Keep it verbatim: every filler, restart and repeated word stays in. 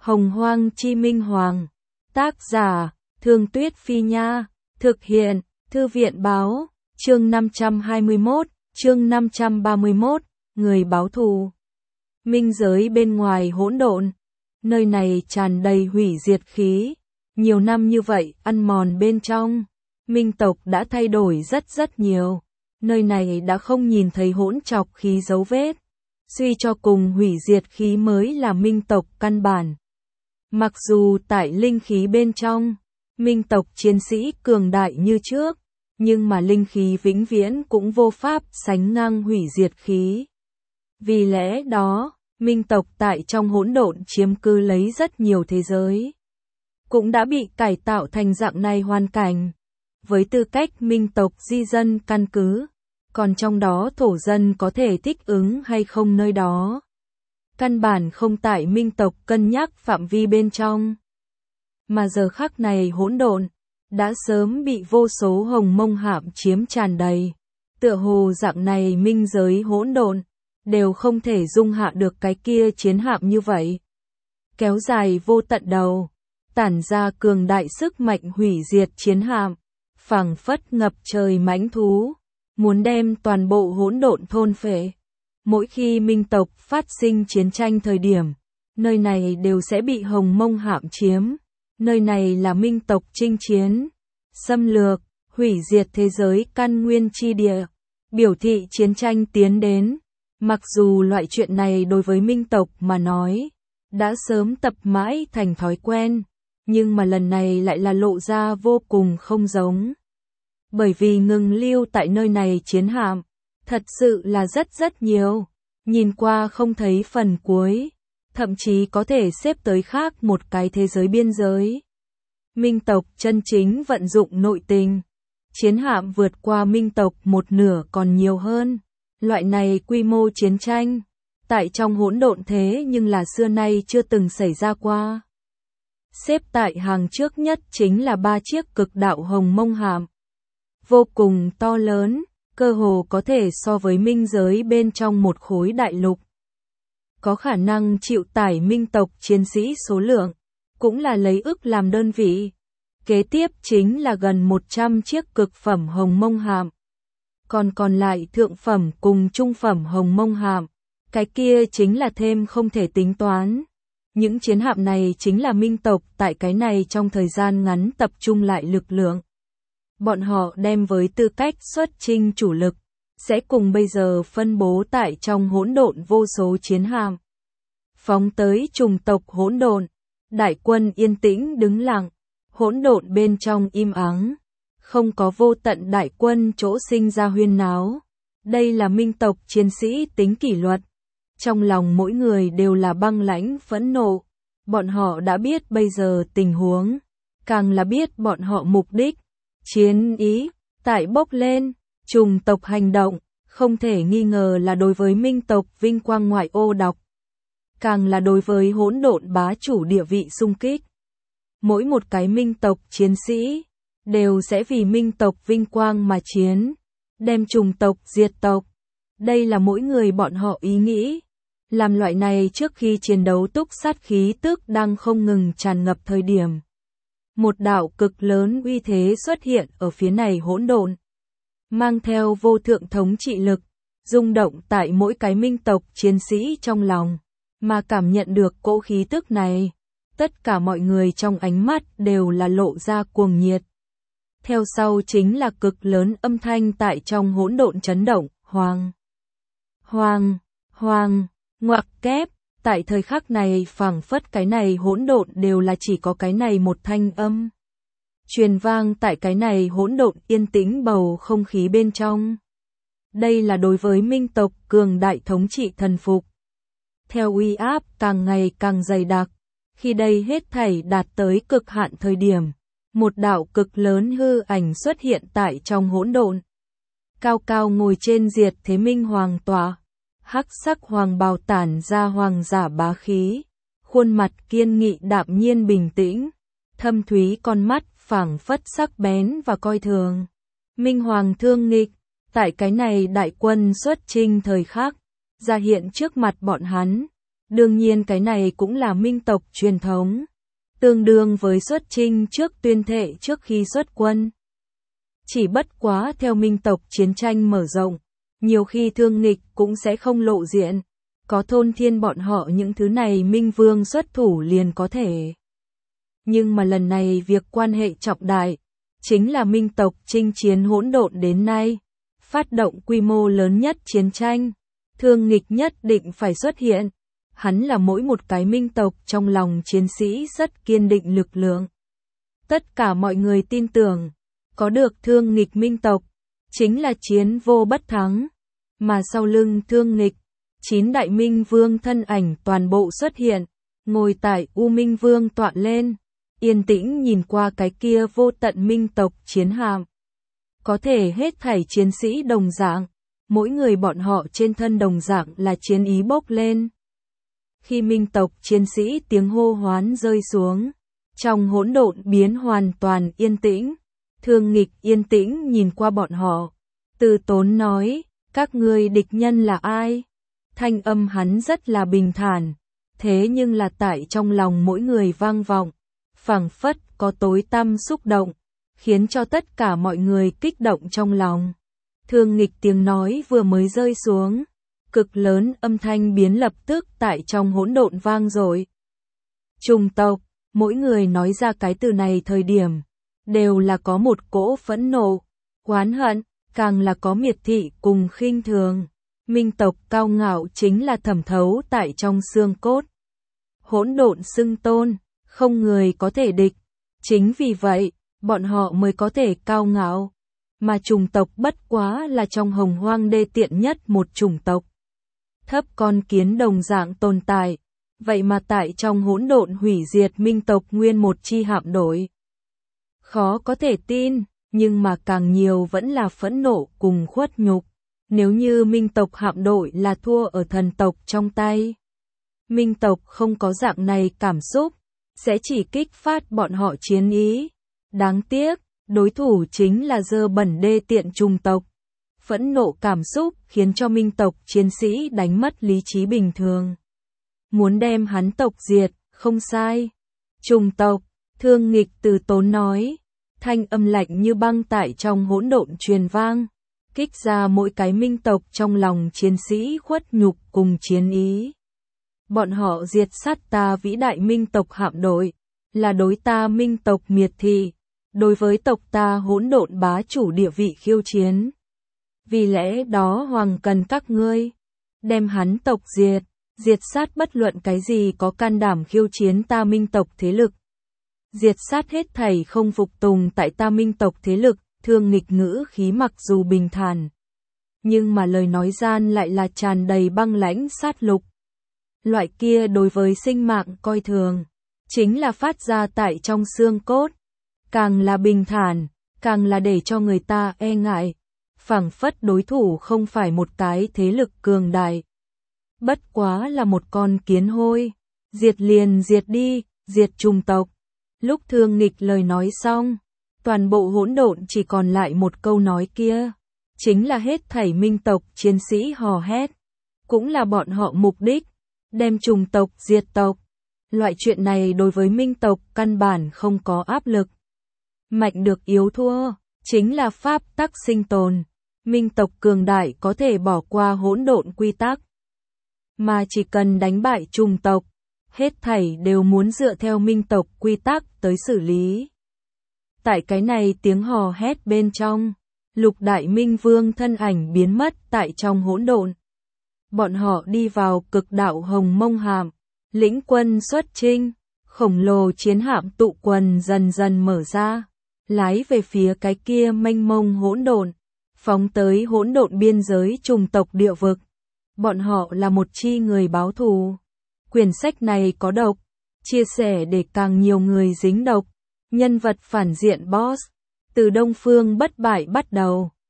Hồng Hoang Chi Minh Hoàng. Tác giả, Thương Tuyết Phi Nha. Thực hiện, Thư viện Báo. Chương năm trăm hai mươi mốt, chương năm trăm ba mươi mốt, người báo thù. Minh giới bên ngoài hỗn độn. Nơi này tràn đầy hủy diệt khí. Nhiều năm như vậy, ăn mòn bên trong. Minh tộc đã thay đổi rất rất nhiều. Nơi này đã không nhìn thấy hỗn trọc khí dấu vết. Suy cho cùng hủy diệt khí mới là minh tộc căn bản. Mặc dù tại linh khí bên trong, minh tộc chiến sĩ cường đại như trước, nhưng mà linh khí vĩnh viễn cũng vô pháp sánh ngang hủy diệt khí. Vì lẽ đó, minh tộc tại trong hỗn độn chiếm cư lấy rất nhiều thế giới. Cũng đã bị cải tạo thành dạng này hoàn cảnh. Với tư cách minh tộc di dân căn cứ, còn trong đó thổ dân có thể thích ứng hay không nơi đó. Căn bản không tại minh tộc cân nhắc phạm vi bên trong. Mà giờ khắc này hỗn độn, đã sớm bị vô số hồng mông hạm chiếm tràn đầy. Tựa hồ dạng này minh giới hỗn độn, đều không thể dung hạ được cái kia chiến hạm như vậy. Kéo dài vô tận đầu, tản ra cường đại sức mạnh hủy diệt chiến hạm, phảng phất ngập trời mãnh thú, muốn đem toàn bộ hỗn độn thôn phệ. Mỗi khi minh tộc phát sinh chiến tranh thời điểm, nơi này đều sẽ bị hồng mông hạm chiếm. Nơi này là minh tộc chinh chiến, xâm lược, hủy diệt thế giới căn nguyên chi địa, biểu thị chiến tranh tiến đến. Mặc dù loại chuyện này đối với minh tộc mà nói, đã sớm tập mãi thành thói quen, nhưng mà lần này lại là lộ ra vô cùng không giống. Bởi vì ngừng lưu tại nơi này chiến hạm, thật sự là rất rất nhiều, nhìn qua không thấy phần cuối, thậm chí có thể xếp tới khác một cái thế giới biên giới. Minh tộc chân chính vận dụng nội tình, chiến hạm vượt qua minh tộc một nửa còn nhiều hơn. Loại này quy mô chiến tranh, tại trong hỗn độn thế nhưng là xưa nay chưa từng xảy ra qua. Xếp tại hàng trước nhất chính là ba chiếc cực đạo hồng mông hạm. Vô cùng to lớn, cơ hồ có thể so với minh giới bên trong một khối đại lục. Có khả năng chịu tải minh tộc chiến sĩ số lượng, cũng là lấy ức làm đơn vị. Kế tiếp chính là gần một trăm chiếc cực phẩm hồng mông hạm. Còn còn lại thượng phẩm cùng trung phẩm hồng mông hạm, cái kia chính là thêm không thể tính toán. Những chiến hạm này chính là minh tộc tại cái này trong thời gian ngắn tập trung lại lực lượng. Bọn họ đem với tư cách xuất chinh chủ lực, sẽ cùng bây giờ phân bố tại trong hỗn độn vô số chiến hạm. Phóng tới trùng tộc hỗn độn, đại quân yên tĩnh đứng lặng, hỗn độn bên trong im ắng. Không có vô tận đại quân chỗ sinh ra huyên náo. Đây là minh tộc chiến sĩ tính kỷ luật. Trong lòng mỗi người đều là băng lãnh phẫn nộ. Bọn họ đã biết bây giờ tình huống, càng là biết bọn họ mục đích. Chiến ý, tại bốc lên, trùng tộc hành động, không thể nghi ngờ là đối với minh tộc vinh quang ngoại ô độc. Càng là đối với hỗn độn bá chủ địa vị xung kích. Mỗi một cái minh tộc chiến sĩ đều sẽ vì minh tộc vinh quang mà chiến, đem trùng tộc diệt tộc. Đây là mỗi người bọn họ ý nghĩ. Làm loại này trước khi chiến đấu túc sát khí tức đang không ngừng tràn ngập thời điểm. Một đạo cực lớn uy thế xuất hiện ở phía này hỗn độn, mang theo vô thượng thống trị lực, rung động tại mỗi cái minh tộc chiến sĩ trong lòng, mà cảm nhận được cỗ khí tức này. Tất cả mọi người trong ánh mắt đều là lộ ra cuồng nhiệt. Theo sau chính là cực lớn âm thanh tại trong hỗn độn chấn động, hoàng, hoàng, hoàng, ngoặc kép. Tại thời khắc này phảng phất cái này hỗn độn đều là chỉ có cái này một thanh âm. Truyền vang tại cái này hỗn độn yên tĩnh bầu không khí bên trong. Đây là đối với minh tộc cường đại thống trị thần phục. Theo uy áp càng ngày càng dày đặc, khi đây hết thảy đạt tới cực hạn thời điểm. Một đạo cực lớn hư ảnh xuất hiện tại trong hỗn độn. Cao cao ngồi trên diệt thế minh hoàng tọa, hắc sắc hoàng bào tản ra hoàng giả bá khí, khuôn mặt kiên nghị đạm nhiên bình tĩnh, thâm thúy con mắt phảng phất sắc bén và coi thường. Minh hoàng thương nghịch, tại cái này đại quân xuất chinh thời khắc, ra hiện trước mặt bọn hắn, Đương nhiên cái này cũng là minh tộc truyền thống, tương đương với xuất chinh trước tuyên thệ trước khi xuất quân. Chỉ bất quá theo minh tộc chiến tranh mở rộng, nhiều khi thương nghịch cũng sẽ không lộ diện, có thôn thiên bọn họ những thứ này minh vương xuất thủ liền có thể. Nhưng mà lần này việc quan hệ trọng đại, chính là minh tộc chinh chiến hỗn độn đến nay, phát động quy mô lớn nhất chiến tranh, thương nghịch nhất định phải xuất hiện. Hắn là mỗi một cái minh tộc trong lòng chiến sĩ rất kiên định lực lượng. Tất cả mọi người tin tưởng, có được thương nghịch minh tộc, chính là chiến vô bất thắng. Mà sau lưng thương nghịch, chín đại minh vương thân ảnh toàn bộ xuất hiện, ngồi tại U Minh Vương tọa lên, yên tĩnh nhìn qua cái kia vô tận minh tộc chiến hạm. Có thể hết thảy chiến sĩ đồng dạng, mỗi người bọn họ trên thân đồng dạng là chiến ý bốc lên. Khi minh tộc chiến sĩ tiếng hô hoán rơi xuống, trong hỗn độn biến hoàn toàn yên tĩnh, thương nghịch yên tĩnh nhìn qua bọn họ, từ tốn nói, các ngươi địch nhân là ai? Thanh âm hắn rất là bình thản, thế nhưng là tại trong lòng mỗi người vang vọng, phảng phất có tối tăm xúc động, khiến cho tất cả mọi người kích động trong lòng. Thương nghịch tiếng nói vừa mới rơi xuống, cực lớn âm thanh biến lập tức tại trong hỗn độn vang dội. Trùng tộc, mỗi người nói ra cái từ này thời điểm, đều là có một cỗ phẫn nộ, oán hận, càng là có miệt thị cùng khinh thường. Minh tộc cao ngạo chính là thẩm thấu tại trong xương cốt. Hỗn độn xưng tôn, không người có thể địch. Chính vì vậy, bọn họ mới có thể cao ngạo. Mà chủng tộc bất quá là trong hồng hoang đê tiện nhất một chủng tộc. Thấp con kiến đồng dạng tồn tại, vậy mà tại trong hỗn độn hủy diệt minh tộc nguyên một chi hạm đội. Khó có thể tin, nhưng mà càng nhiều vẫn là phẫn nộ cùng khuất nhục. Nếu như minh tộc hạm đội là thua ở thần tộc trong tay, minh tộc không có dạng này cảm xúc, sẽ chỉ kích phát bọn họ chiến ý. Đáng tiếc, đối thủ chính là dơ bẩn đê tiện chủng tộc. Phẫn nộ cảm xúc khiến cho minh tộc chiến sĩ đánh mất lý trí bình thường. Muốn đem hắn tộc diệt, không sai. Chủng tộc, thương nghịch từ tốn nói, thanh âm lạnh như băng tại trong hỗn độn truyền vang, kích ra mỗi cái minh tộc trong lòng chiến sĩ khuất nhục cùng chiến ý. Bọn họ diệt sát ta vĩ đại minh tộc hạm đội, là đối ta minh tộc miệt thị, đối với tộc ta hỗn độn bá chủ địa vị khiêu chiến. Vì lẽ đó hoàng cần các ngươi đem hắn tộc diệt, diệt sát bất luận cái gì có can đảm khiêu chiến ta minh tộc thế lực. Diệt sát hết thảy không phục tùng tại ta minh tộc thế lực. Thương nghịch ngữ khí mặc dù bình thản, nhưng mà lời nói gian lại là tràn đầy băng lãnh sát lục. Loại kia đối với sinh mạng coi thường, chính là phát ra tại trong xương cốt. Càng là bình thản, càng là để cho người ta e ngại, phảng phất đối thủ không phải một cái thế lực cường đại. Bất quá là một con kiến hôi, diệt liền diệt đi, diệt chủng tộc. Lúc thương nghịch lời nói xong, toàn bộ hỗn độn chỉ còn lại một câu nói kia, chính là hết thảy minh tộc chiến sĩ hò hét, cũng là bọn họ mục đích, đem chủng tộc diệt tộc. Loại chuyện này đối với minh tộc căn bản không có áp lực. Mạnh được yếu thua, chính là pháp tắc sinh tồn. Minh tộc cường đại có thể bỏ qua hỗn độn quy tắc, mà chỉ cần đánh bại chủng tộc, hết thảy đều muốn dựa theo minh tộc quy tắc tới xử lý. Tại cái này tiếng hò hét bên trong, lục đại minh vương thân ảnh biến mất tại trong hỗn độn. Bọn họ đi vào cực đạo hồng mông hạm, lĩnh quân xuất chinh, khổng lồ chiến hạm tụ quần dần dần mở ra, lái về phía cái kia mênh mông hỗn độn, phóng tới hỗn độn biên giới chủng tộc địa vực. Bọn họ là một chi người báo thù. Quyển sách này có độc, chia sẻ để càng nhiều người dính độc. Nhân vật phản diện boss, từ Đông Phương bất bại bắt đầu.